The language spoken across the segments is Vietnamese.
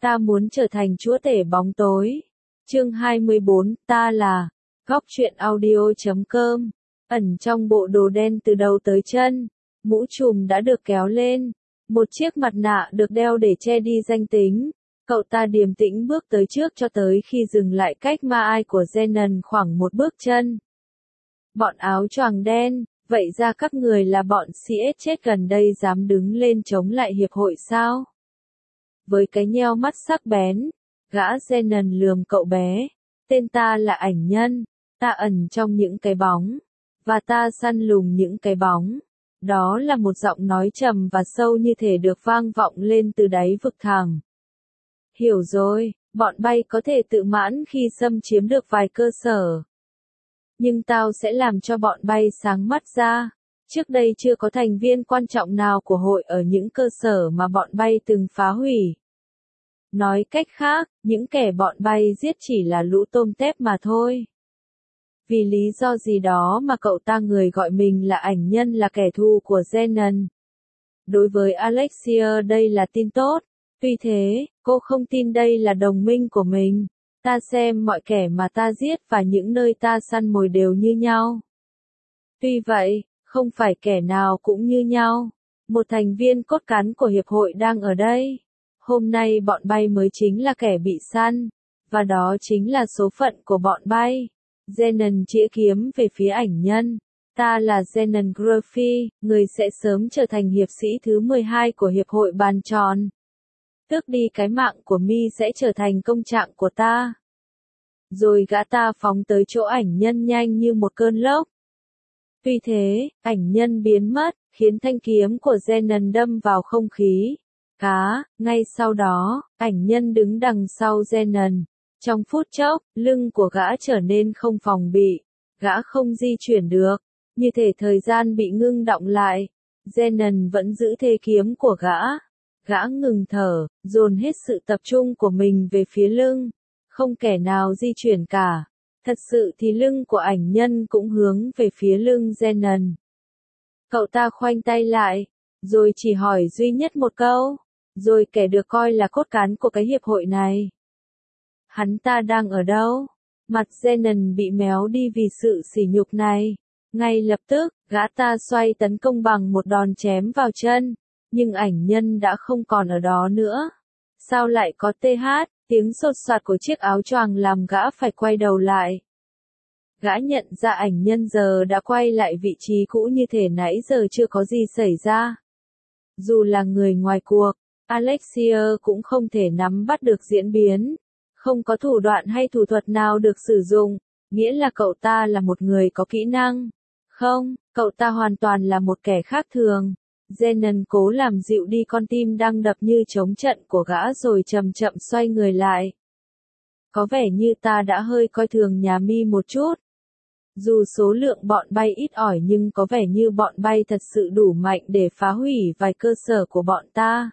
Ta muốn trở thành chúa tể bóng tối. Chương 24, ta là Góc truyện audio.com. Ẩn trong bộ đồ đen từ đầu tới chân, mũ trùm đã được kéo lên, một chiếc mặt nạ được đeo để che đi danh tính. Cậu ta điềm tĩnh bước tới trước cho tới khi dừng lại cách ma ai của Zenon khoảng một bước chân. Bọn áo choàng đen, vậy ra các người là bọn CS chết gần đây dám đứng lên chống lại hiệp hội sao? Với cái nheo mắt sắc bén, gã Zenon lườm cậu bé. Tên ta là ảnh nhân, ta ẩn trong những cái bóng, và ta săn lùng những cái bóng. Đó là một giọng nói trầm và sâu như thể được vang vọng lên từ đáy vực thẳm. Hiểu rồi, bọn bay có thể tự mãn khi xâm chiếm được vài cơ sở. Nhưng tao sẽ làm cho bọn bay sáng mắt ra. Trước đây chưa có thành viên quan trọng nào của hội ở những cơ sở mà bọn bay từng phá hủy. Nói cách khác, những kẻ bọn bay giết chỉ là lũ tôm tép mà thôi. Vì lý do gì đó mà cậu ta người gọi mình là ảnh nhân là kẻ thù của Zenon. Đối với Alexia đây là tin tốt. Tuy thế, cô không tin đây là đồng minh của mình. Ta xem mọi kẻ mà ta giết và những nơi ta săn mồi đều như nhau. Tuy vậy, không phải kẻ nào cũng như nhau. Một thành viên cốt cán của hiệp hội đang ở đây. Hôm nay bọn bay mới chính là kẻ bị săn. Và đó chính là số phận của bọn bay. Zenon chĩa kiếm về phía ảnh nhân. Ta là Zenon Gruffy, người sẽ sớm trở thành hiệp sĩ thứ 12 của hiệp hội bàn tròn. Tước đi cái mạng của mi sẽ trở thành công trạng của ta. Rồi gã ta phóng tới chỗ ảnh nhân nhanh như một cơn lốc. Tuy thế, ảnh nhân biến mất, khiến thanh kiếm của Zenon đâm vào không khí. Ngay sau đó, ảnh nhân đứng đằng sau Zenon. Trong phút chốc, lưng của gã trở nên không phòng bị. Gã không di chuyển được, như thể thời gian bị ngưng đọng lại. Zenon vẫn giữ thế kiếm của gã. Gã ngừng thở, dồn hết sự tập trung của mình về phía lưng. Không kẻ nào di chuyển cả. Thật sự thì lưng của ảnh nhân cũng hướng về phía lưng Zenon. Cậu ta khoanh tay lại, rồi chỉ hỏi duy nhất một câu. Rồi kẻ được coi là cốt cán của cái hiệp hội này. Hắn ta đang ở đâu? Mặt Zenon bị méo đi vì sự sỉ nhục này. Ngay lập tức, gã ta xoay tấn công bằng một đòn chém vào chân. Nhưng ảnh nhân đã không còn ở đó nữa. Sao lại có TH, tiếng sột soạt của chiếc áo choàng làm gã phải quay đầu lại. Gã nhận ra ảnh nhân giờ đã quay lại vị trí cũ như thể nãy giờ chưa có gì xảy ra. Dù là người ngoài cuộc, Alexia cũng không thể nắm bắt được diễn biến. Không có thủ đoạn hay thủ thuật nào được sử dụng, nghĩa là cậu ta là một người có kỹ năng. Không, cậu ta hoàn toàn là một kẻ khác thường. Zenon cố làm dịu đi con tim đang đập như trống trận của gã rồi chậm chậm xoay người lại. Có vẻ như ta đã hơi coi thường nhà mi một chút. Dù số lượng bọn bay ít ỏi nhưng có vẻ như bọn bay thật sự đủ mạnh để phá hủy vài cơ sở của bọn ta.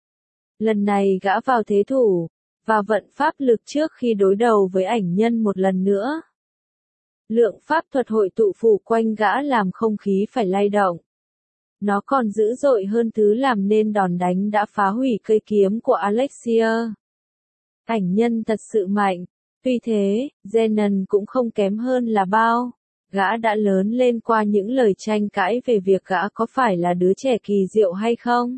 Lần này gã vào thế thủ, và vận pháp lực trước khi đối đầu với ảnh nhân một lần nữa. Lượng pháp thuật hội tụ phủ quanh gã làm không khí phải lay động. Nó còn dữ dội hơn thứ làm nên đòn đánh đã phá hủy cây kiếm của Alexia. Ảnh nhân thật sự mạnh. Tuy thế, Zenon cũng không kém hơn là bao. Gã đã lớn lên qua những lời tranh cãi về việc gã có phải là đứa trẻ kỳ diệu hay không.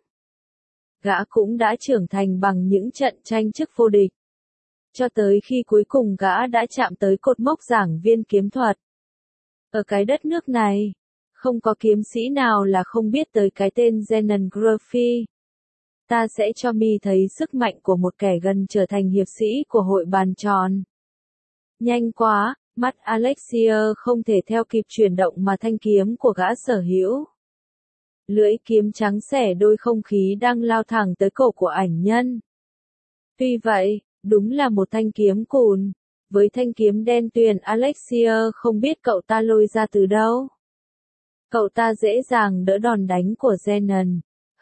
Gã cũng đã trưởng thành bằng những trận tranh chức vô địch. Cho tới khi cuối cùng gã đã chạm tới cột mốc giảng viên kiếm thuật. Ở cái đất nước này, không có kiếm sĩ nào là không biết tới cái tên Zenon Gruffy. Ta sẽ cho mi thấy sức mạnh của một kẻ gần trở thành hiệp sĩ của hội bàn tròn. Nhanh quá, mắt Alexia không thể theo kịp chuyển động mà thanh kiếm của gã sở hữu. Lưỡi kiếm trắng xẻ đôi không khí đang lao thẳng tới cổ của ảnh nhân. Tuy vậy, đúng là một thanh kiếm cùn. Với thanh kiếm đen tuyền Alexia không biết cậu ta lôi ra từ đâu. Cậu ta dễ dàng đỡ đòn đánh của Zenon.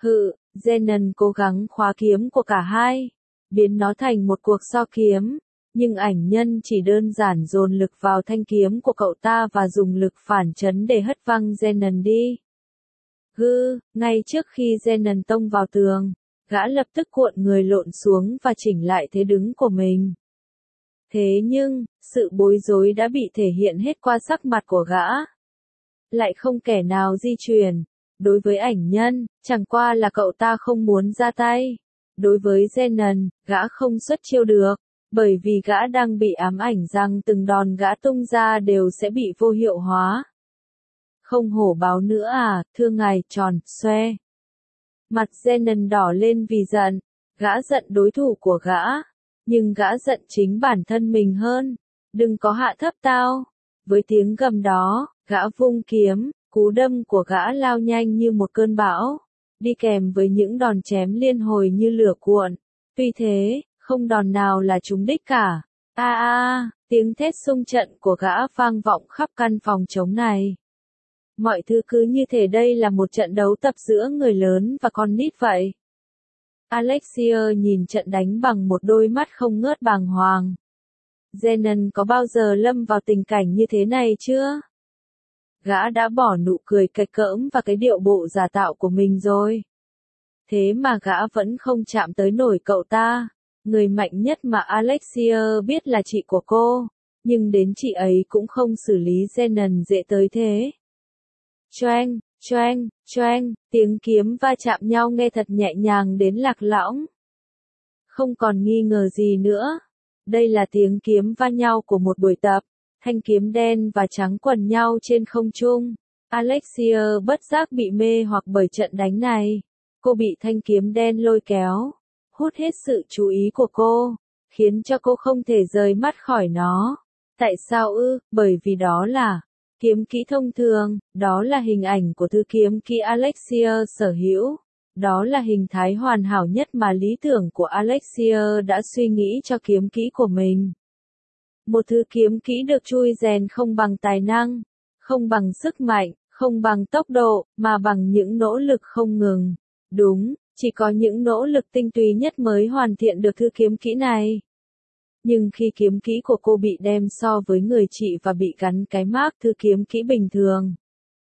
Zenon cố gắng khóa kiếm của cả hai, biến nó thành một cuộc so kiếm. Nhưng ảnh nhân chỉ đơn giản dồn lực vào thanh kiếm của cậu ta và dùng lực phản chấn để hất văng Zenon đi. Ngay trước khi Zenon tông vào tường, Gã lập tức cuộn người lộn xuống và chỉnh lại thế đứng của mình. Thế nhưng, sự bối rối đã bị thể hiện hết qua sắc mặt của gã. Lại không kẻ nào di chuyển. Đối với ảnh nhân, chẳng qua là cậu ta không muốn ra tay. Đối với Zenon, gã không xuất chiêu được, bởi vì gã đang bị ám ảnh rằng từng đòn gã tung ra đều sẽ bị vô hiệu hóa. Không hổ báo nữa à, thưa ngài, tròn, xoe. Mặt Zenon đỏ lên vì giận, gã giận đối thủ của gã, nhưng gã giận chính bản thân mình hơn. Đừng có hạ thấp tao. Với tiếng gầm đó, gã vung kiếm, cú đâm của gã lao nhanh như một cơn bão, đi kèm với những đòn chém liên hồi như lửa cuộn. Tuy thế, không đòn nào là trúng đích cả. Tiếng thét xung trận của gã vang vọng khắp căn phòng trống này. Mọi thứ cứ như thể đây là một trận đấu tập giữa người lớn và con nít vậy. Alexia nhìn trận đánh bằng một đôi mắt không ngớt bàng hoàng. Zenon có bao giờ lâm vào tình cảnh như thế này chưa? Gã đã bỏ nụ cười cạch cỡm và cái điệu bộ giả tạo của mình rồi. Thế mà gã vẫn không chạm tới nổi cậu ta. Người mạnh nhất mà Alexia biết là chị của cô, nhưng đến chị ấy cũng không xử lý Zenon dễ tới thế. Choang, choang, choang, tiếng kiếm va chạm nhau nghe thật nhẹ nhàng đến lạc lõng. Không còn nghi ngờ gì nữa. Đây là tiếng kiếm va nhau của một buổi tập. Thanh kiếm đen và trắng quần nhau trên không trung. Alexia bất giác bị mê hoặc bởi trận đánh này. Cô bị thanh kiếm đen lôi kéo, hút hết sự chú ý của cô, khiến cho cô không thể rời mắt khỏi nó. Tại sao ư? Bởi vì đó là kiếm kỹ thông thường, đó là hình ảnh của thứ kiếm kỹ Alexia sở hữu. Đó là hình thái hoàn hảo nhất mà lý tưởng của Alexia đã suy nghĩ cho kiếm kỹ của mình. Một thứ kiếm kỹ được chui rèn không bằng tài năng, không bằng sức mạnh, không bằng tốc độ, mà bằng những nỗ lực không ngừng. Đúng, chỉ có những nỗ lực tinh túy nhất mới hoàn thiện được thứ kiếm kỹ này. Nhưng khi kiếm kỹ của cô bị đem so với người chị và bị gắn cái mác thứ kiếm kỹ bình thường,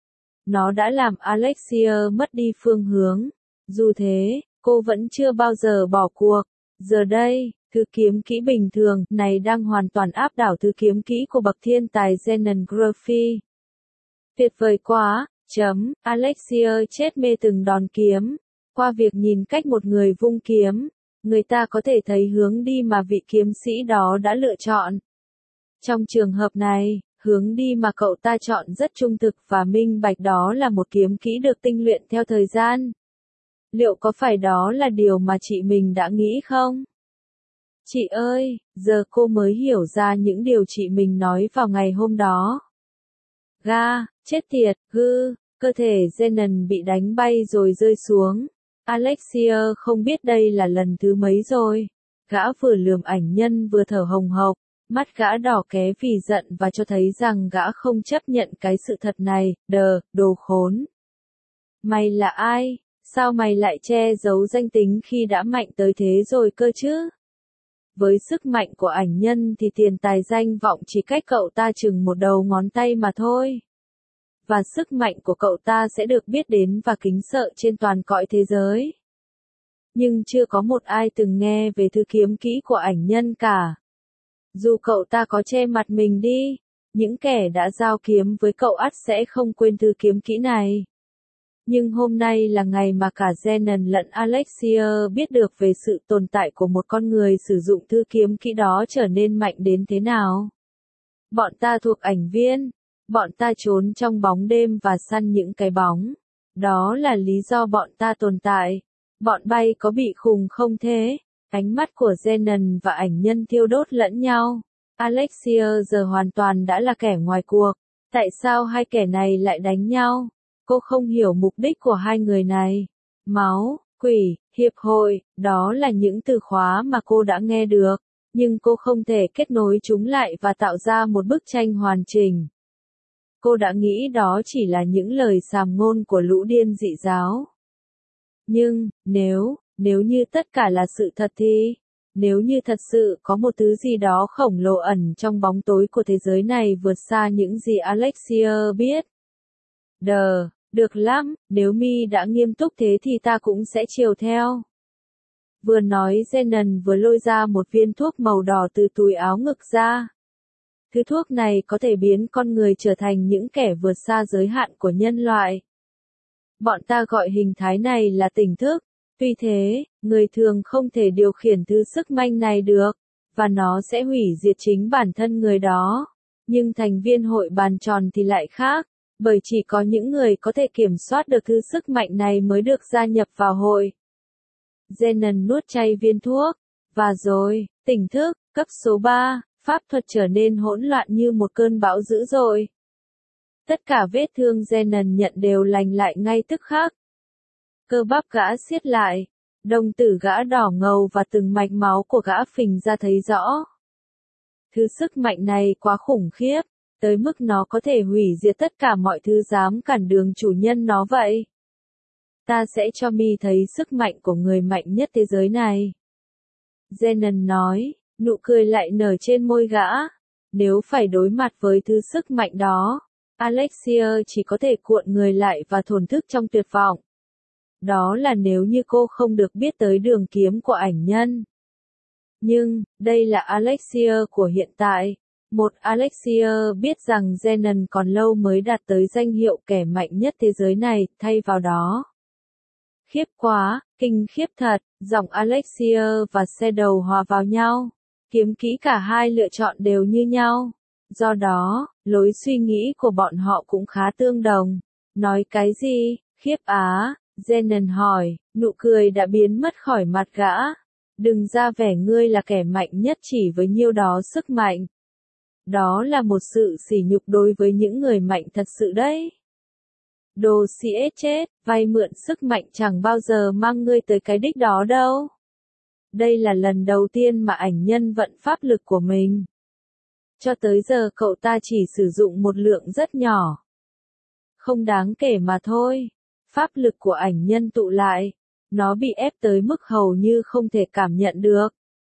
nó đã làm Alexia mất đi phương hướng. Dù thế, cô vẫn chưa bao giờ bỏ cuộc. Giờ đây, thứ kiếm kỹ bình thường này đang hoàn toàn áp đảo thứ kiếm kỹ của bậc thiên tài Zenon Graphy. Tuyệt vời quá, Alexia chết mê từng đòn kiếm. Qua việc nhìn cách một người vung kiếm, người ta có thể thấy hướng đi mà vị kiếm sĩ đó đã lựa chọn. Trong trường hợp này, hướng đi mà cậu ta chọn rất trung thực và minh bạch, đó là một kiếm kỹ được tinh luyện theo thời gian. Liệu có phải đó là điều mà chị mình đã nghĩ không? Chị ơi, giờ cô mới hiểu ra những điều chị mình nói vào ngày hôm đó. Chết tiệt, cơ thể Zenon bị đánh bay rồi rơi xuống. Alexia không biết đây là lần thứ mấy rồi. Gã vừa lườm ảnh nhân vừa thở hồng hộc, mắt gã đỏ ké vì giận và cho thấy rằng gã không chấp nhận cái sự thật này. Đồ khốn. Mày là ai? Sao mày lại che giấu danh tính khi đã mạnh tới thế rồi cơ chứ? Với sức mạnh của ảnh nhân thì tiền tài danh vọng chỉ cách cậu ta chừng một đầu ngón tay mà thôi. Và sức mạnh của cậu ta sẽ được biết đến và kính sợ trên toàn cõi thế giới. Nhưng chưa có một ai từng nghe về thứ kiếm kỹ của ảnh nhân cả. Dù cậu ta có che mặt mình đi, những kẻ đã giao kiếm với cậu ắt sẽ không quên thứ kiếm kỹ này. Nhưng hôm nay là ngày mà cả Zenon lẫn Alexia biết được về sự tồn tại của một con người sử dụng thứ kiếm kỹ đó trở nên mạnh đến thế nào. Bọn ta thuộc ảnh viên. Bọn ta trốn trong bóng đêm và săn những cái bóng. Đó là lý do bọn ta tồn tại. Bọn bay có bị khùng không thế? Ánh mắt của Zenon và ảnh nhân thiêu đốt lẫn nhau. Alexia giờ hoàn toàn đã là kẻ ngoài cuộc. Tại sao hai kẻ này lại đánh nhau? Cô không hiểu mục đích của hai người này. Máu, quỷ, hiệp hội, đó là những từ khóa mà cô đã nghe được. Nhưng cô không thể kết nối chúng lại và tạo ra một bức tranh hoàn chỉnh. Cô đã nghĩ đó chỉ là những lời sàm ngôn của lũ điên dị giáo. Nhưng, nếu như tất cả là sự thật thì, nếu như thật sự có một thứ gì đó khổng lồ ẩn trong bóng tối của thế giới này vượt xa những gì Alexia biết. Được lắm, nếu Mi đã nghiêm túc thế thì ta cũng sẽ chiều theo. Vừa nói Zenon vừa lôi ra một viên thuốc màu đỏ từ túi áo ngực ra. Thứ thuốc này có thể biến con người trở thành những kẻ vượt xa giới hạn của nhân loại. Bọn ta gọi hình thái này là tỉnh thức. Tuy thế, người thường không thể điều khiển thứ sức mạnh này được, và nó sẽ hủy diệt chính bản thân người đó. Nhưng thành viên hội bàn tròn thì lại khác, bởi chỉ có những người có thể kiểm soát được thứ sức mạnh này mới được gia nhập vào hội. Zenon nuốt chay viên thuốc, và rồi, tỉnh thức, cấp số 3, pháp thuật trở nên hỗn loạn như một cơn bão dữ dội. Tất cả vết thương Zenon nhận đều lành lại ngay tức khắc. Cơ bắp gã siết lại, đồng tử gã đỏ ngầu và từng mạch máu của gã phình ra thấy rõ. Thứ sức mạnh này quá khủng khiếp, tới mức nó có thể hủy diệt tất cả mọi thứ dám cản đường chủ nhân nó vậy. Ta sẽ cho mi thấy sức mạnh của người mạnh nhất thế giới này. Zenon nói, nụ cười lại nở trên môi gã. Nếu phải đối mặt với thứ sức mạnh đó, Alexia chỉ có thể cuộn người lại và thổn thức trong tuyệt vọng. Đó là nếu như cô không được biết tới đường kiếm của ảnh nhân. Nhưng, đây là Alexia của hiện tại. Một Alexia biết rằng Zenon còn lâu mới đạt tới danh hiệu kẻ mạnh nhất thế giới này, thay vào đó. Khiếp quá, kinh khiếp thật, giọng Alexia và Shadow hòa vào nhau. Kiếm kỹ cả hai lựa chọn đều như nhau. Do đó, lối suy nghĩ của bọn họ cũng khá tương đồng. Nói cái gì? Khiếp á, Zenon hỏi, nụ cười đã biến mất khỏi mặt gã. Đừng ra vẻ ngươi là kẻ mạnh nhất chỉ với nhiêu đó sức mạnh. Đó là một sự sỉ nhục đối với những người mạnh thật sự đấy. Đồ sĩ chết, vay mượn sức mạnh chẳng bao giờ mang ngươi tới cái đích đó đâu. Đây là lần đầu tiên mà ảnh nhân vận pháp lực của mình. Cho tới giờ cậu ta chỉ sử dụng một lượng rất nhỏ. Không đáng kể mà thôi. Pháp lực của ảnh nhân tụ lại. Nó bị ép tới mức hầu như không thể cảm nhận được.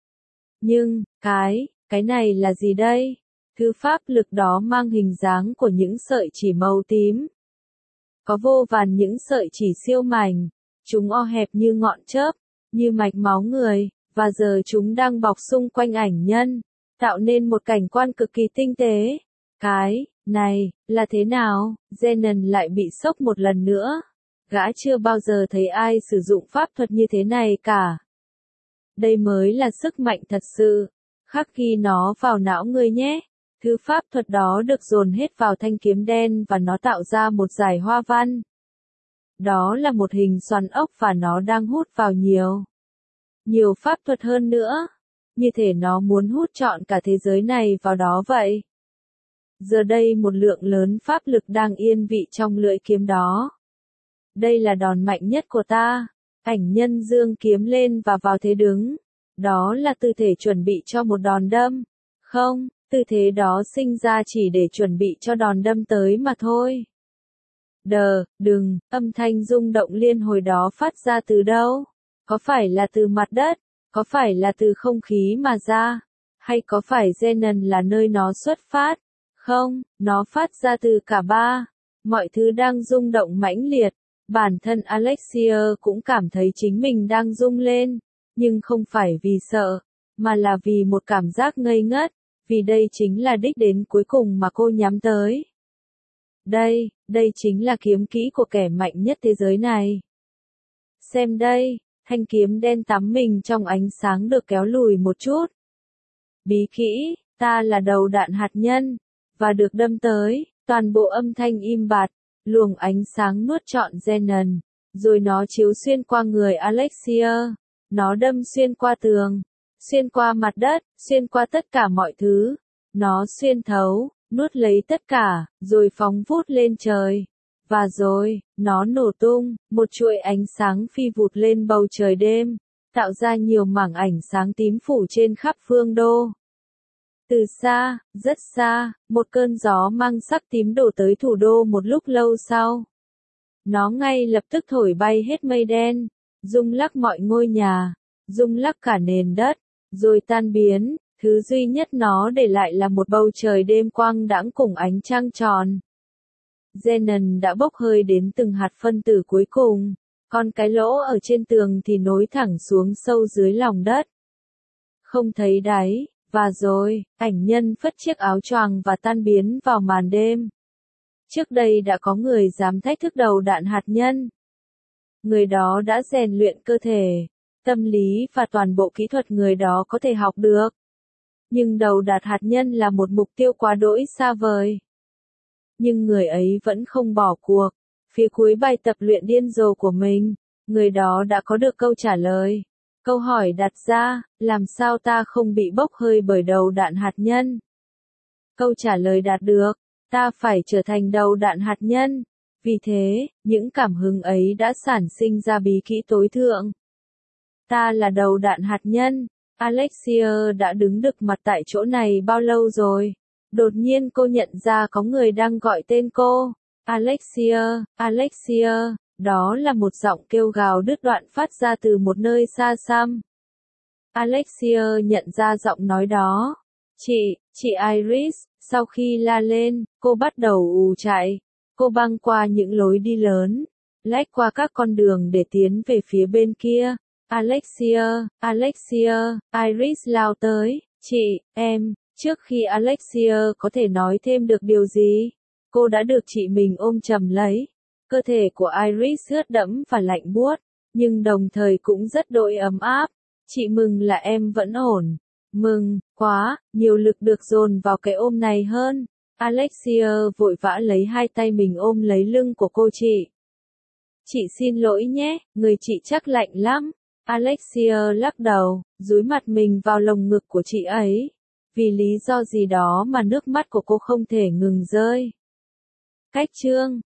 Nhưng, cái này là gì đây? Thứ pháp lực đó mang hình dáng của những sợi chỉ màu tím. Có vô vàn những sợi chỉ siêu mảnh. Chúng o hẹp như ngọn chớp, như mạch máu người, và giờ chúng đang bọc xung quanh ảnh nhân, tạo nên một cảnh quan cực kỳ tinh tế. Cái này là thế nào? Zenon lại bị sốc một lần nữa. Gã chưa bao giờ thấy ai sử dụng pháp thuật như thế này cả. Đây mới là sức mạnh thật sự. Khắc ghi nó vào não ngươi nhé. Thứ pháp thuật đó được dồn hết vào thanh kiếm đen và nó tạo ra một dải hoa văn. Đó là một hình xoắn ốc và nó đang hút vào nhiều pháp thuật hơn nữa. Như thể nó muốn hút trọn cả thế giới này vào đó vậy. Giờ đây một lượng lớn pháp lực đang yên vị trong lưỡi kiếm đó. Đây là đòn mạnh nhất của ta. Ảnh nhân giương kiếm lên và vào thế đứng. Đó là tư thế chuẩn bị cho một đòn đâm. Không, tư thế đó sinh ra chỉ để chuẩn bị cho đòn đâm tới mà thôi. Đừng, âm thanh rung động liên hồi đó phát ra từ đâu? Có phải là từ mặt đất? Có phải là từ không khí mà ra? Hay có phải Zenon là nơi nó xuất phát? Không, nó phát ra từ cả ba. Mọi thứ đang rung động mãnh liệt. Bản thân Alexia cũng cảm thấy chính mình đang rung lên. Nhưng không phải vì sợ, mà là vì một cảm giác ngây ngất. Vì đây chính là đích đến cuối cùng mà cô nhắm tới. Đây chính là kiếm kỹ của kẻ mạnh nhất thế giới này. Xem đây, thanh kiếm đen tắm mình trong ánh sáng được kéo lùi một chút. Bí kỹ, ta là đầu đạn hạt nhân, và được đâm tới, toàn bộ âm thanh im bặt, luồng ánh sáng nuốt trọn Zenon, rồi nó chiếu xuyên qua người Alexia, nó đâm xuyên qua tường, xuyên qua mặt đất, xuyên qua tất cả mọi thứ, nó xuyên thấu, nuốt lấy tất cả, rồi phóng vút lên trời. Và rồi, nó nổ tung, một chuỗi ánh sáng phi vụt lên bầu trời đêm, tạo ra nhiều mảng ảnh sáng tím phủ trên khắp phương đô. Từ xa, rất xa, một cơn gió mang sắc tím đổ tới thủ đô một lúc lâu sau. Nó ngay lập tức thổi bay hết mây đen, rung lắc mọi ngôi nhà, rung lắc cả nền đất, rồi tan biến, thứ duy nhất nó để lại là một bầu trời đêm quang đãng cùng ánh trăng tròn. Zenon đã bốc hơi đến từng hạt phân tử cuối cùng, Còn cái lỗ ở trên tường thì nối thẳng xuống sâu dưới lòng đất. Không thấy đáy, và rồi, ảnh nhân phất chiếc áo choàng và tan biến vào màn đêm. Trước đây đã có người dám thách thức đầu đạn hạt nhân. Người đó đã rèn luyện cơ thể, tâm lý và toàn bộ kỹ thuật người đó có thể học được. Nhưng đầu đạn hạt nhân là một mục tiêu quá đỗi xa vời. Nhưng người ấy vẫn không bỏ cuộc. Phía cuối bài tập luyện điên rồ của mình, người đó đã có được câu trả lời. Câu hỏi đặt ra, làm sao ta không bị bốc hơi bởi đầu đạn hạt nhân? Câu trả lời đạt được, ta phải trở thành đầu đạn hạt nhân. Vì thế, những cảm hứng ấy đã sản sinh ra bí kỹ tối thượng. Ta là đầu đạn hạt nhân. Alexia đã đứng đực mặt tại chỗ này bao lâu rồi? Đột nhiên cô nhận ra có người đang gọi tên cô. Alexia, Alexia, đó là một giọng kêu gào đứt đoạn phát ra từ một nơi xa xăm. Alexia nhận ra giọng nói đó. Chị Iris, sau khi la lên, cô bắt đầu ù chạy. Cô băng qua những lối đi lớn, lách qua các con đường để tiến về phía bên kia. Alexia, Alexia, Iris lao tới. Chị, em, trước khi Alexia có thể nói thêm được điều gì, cô đã được chị mình ôm chầm lấy. Cơ thể của Iris ướt đẫm và lạnh buốt, nhưng đồng thời cũng rất đỗi ấm áp. Chị mừng là em vẫn ổn. Mừng, quá, nhiều lực được dồn vào cái ôm này hơn. Alexia vội vã lấy hai tay mình ôm lấy lưng của cô chị. Chị xin lỗi nhé, người chị chắc lạnh lắm. Alexia lắc đầu, dúi mặt mình vào lồng ngực của chị ấy. Vì lý do gì đó mà nước mắt của cô không thể ngừng rơi. Cách chương